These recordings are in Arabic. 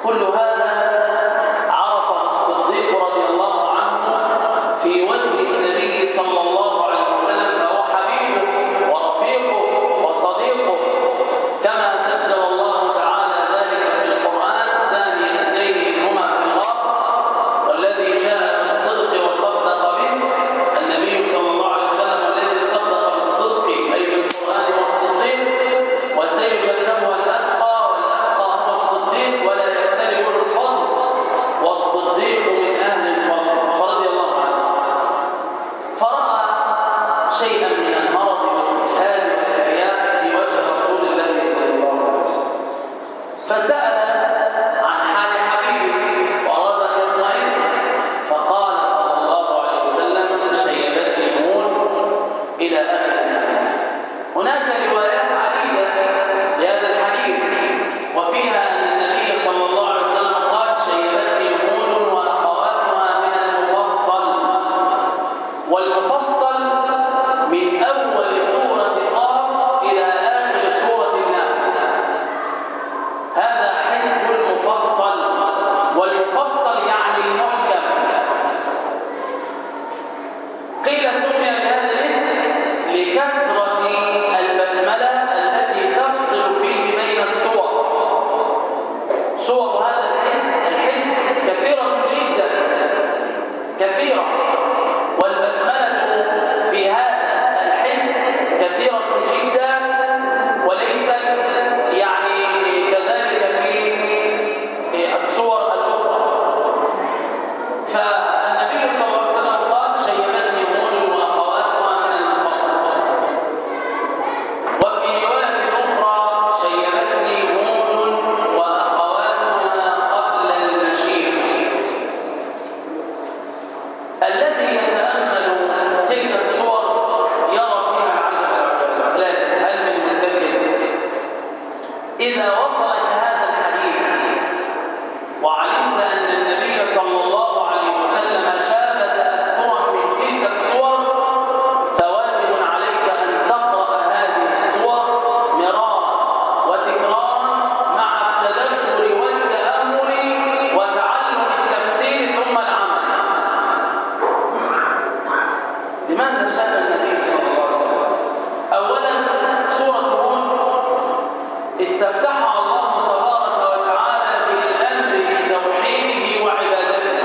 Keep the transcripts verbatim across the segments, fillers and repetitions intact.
كل هذا عرفه الصديق رضي الله عنه في وجه النبي صلى الله عليه وسلم، فهو حبيبه ورفيقه وصديقه، كما سجل الله تعالى ذلك في القرآن: ثاني اثنين إذ هما في الغار والذي جاء بالصدق وصدق به. النبي صلى الله عليه وسلم الذي صدق بالصدق أي بالقرآن والصديق، وسيجنبها الأتقى، والأتقى هو الصديق، ولا يأتل أولو الفضل، والصديق من أهل الفضل فرضي الله عنه. فرأى شيئا من المرض والإجهاد والإعياء في وجه رسول الله صلى الله عليه وسلم، فسأل عن حال حبيبه وأراد أن يطمئن، فقال صلى الله عليه وسلم: شيبتني هون، إلى آخر الحديث. هناك روايات عديدة لهذا الحديث، وفيها أن النبي صلى الله عليه وسلم قال: شيبتني هون وأخواتها من المفصل. والمفصل من أول سورة قاف إلى آخر سورة الناس، هذا حزب المفصل. والمفصل يعني المحكم. قيل سمي بهذا الاسم لكثرة البسملة التي تفصل فيه بين السور. سور هذا الحزب الحزب كثيرة جدا، كثيرة، والبسملة في هذا الحزب كثيرة جدا، وليست يعني كذلك في السور الأخرى. فالنبي صلى الله عليه وسلم قال: شيبتني هون وأخواتها من المفصل. وفي رواية أخرى: شيبتني هون وأخواتها قبل المشيخ. الذي يتأمل تلك الصور يرى فيها العجب العجب، لكن هل من مدكر إذا وصلك هذا الحديث وعلمت أن النبي صلى الله عليه وسلم شاب تأثرا من تلك الصور، فواجب عليك أن تقرأ هذه الصور مرارا وتكرارا مع التدبر والتأمل وتعلم التفسير ثم العمل. لماذا شاب النبي صلى الله عليه وسلم؟ أولا، سورة هود استفتحها الله تبارك وتعالى بالأمر بتوحيده وعبادته،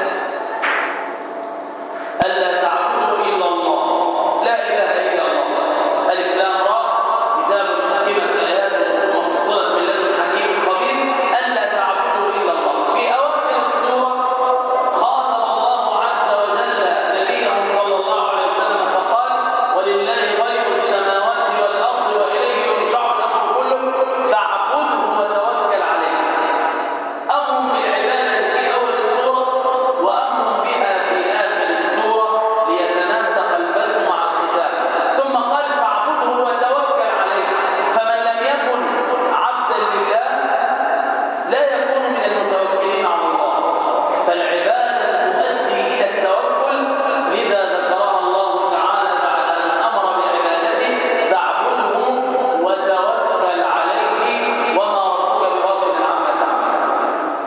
ألا تعبدوا إلا الله، لا إله إلا الله. ألف لام راء، كتاب حكمت آياته ثم فصلت من لدن حكيم خبير، ألا تعبدوا إلا الله. في أواخر السورة خاطب الله عز وجل نبيه صلى الله عليه وسلم فقال: ولله غيب السماوات والأرض وإليه يرجع الأمر كله فاعبده وتوكل عليه. أمر بالعبادة في أول السورة، وأمر بها في آخر السورة ليتناسق البدء مع الختام. ثم قال: فاعبده وتوكل عليه. فمن لم يكن عبدا لله لا يكون من المتوكلين على الله. فالعبادة تؤدي إلى التوكل، لذا ذكرها الله تعالى بعد أن أمر بعبادته: فاعبده وتوكل عليه وما ربك بغافل عما تعملون.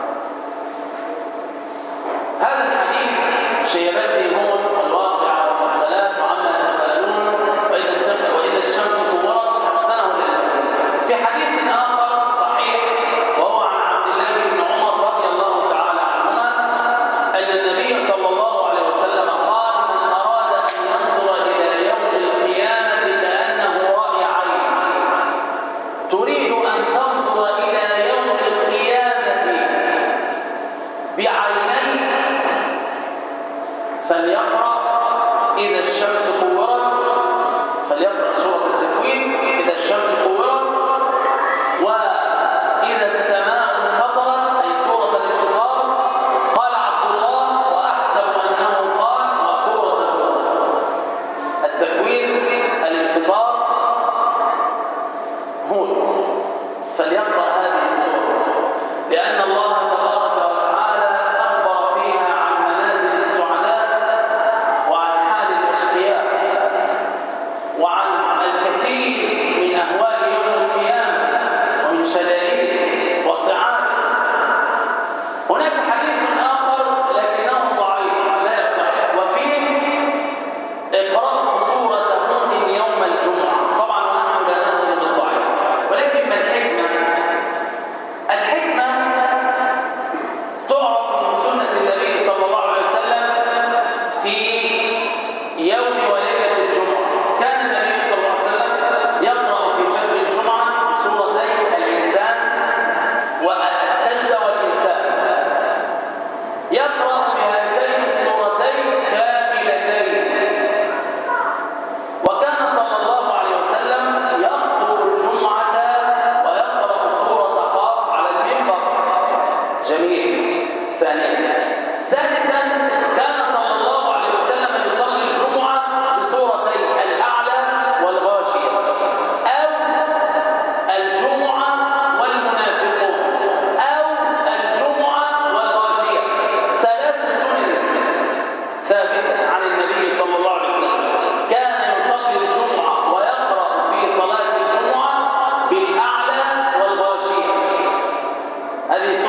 هذا الحديث: شيبتني هون والواقعة والمرسلات وعما تسألون وإذا الشمس وإذا الشمس كورت، حسنه الألباني. في حديث آخر صحيح وهو عن عبد الله بن عمر رضي الله تعالى عنهما أن النبي صلى الله عليه وسلم قال: من أراد أن ينظر إلى يوم القيامة كأنه رأي عين. تريد أن تنظر إلى يوم القيامة بعينين، فليقرأ إذا الشمس كورت، فليقرأ سورة التكوين إذا الشمس كورت، وإذا السماء انفطرت أي سورة الانفطار. قال عبد الله: وأحسب أنه قال وسورة البقرة. التكوين، الانفطار، هود. فليقرأ هذه السورة، لأن الله تبارك وتعالى أخبر فيها عن منازل السعداء وعن حال الأشقياء وعن الكثير من أهوال ثانيا. ثالثا كان صلى الله عليه وسلم يصلي الجمعة بسورتين الأعلى والغاشية أو الجمعة والمنافقون أو الجمعة والغاشية. ثلاث سنن ثابتة عن النبي صلى الله عليه وسلم. كان يصلي الجمعة ويقرأ في صلاة الجمعة بالأعلى والغاشية. هذه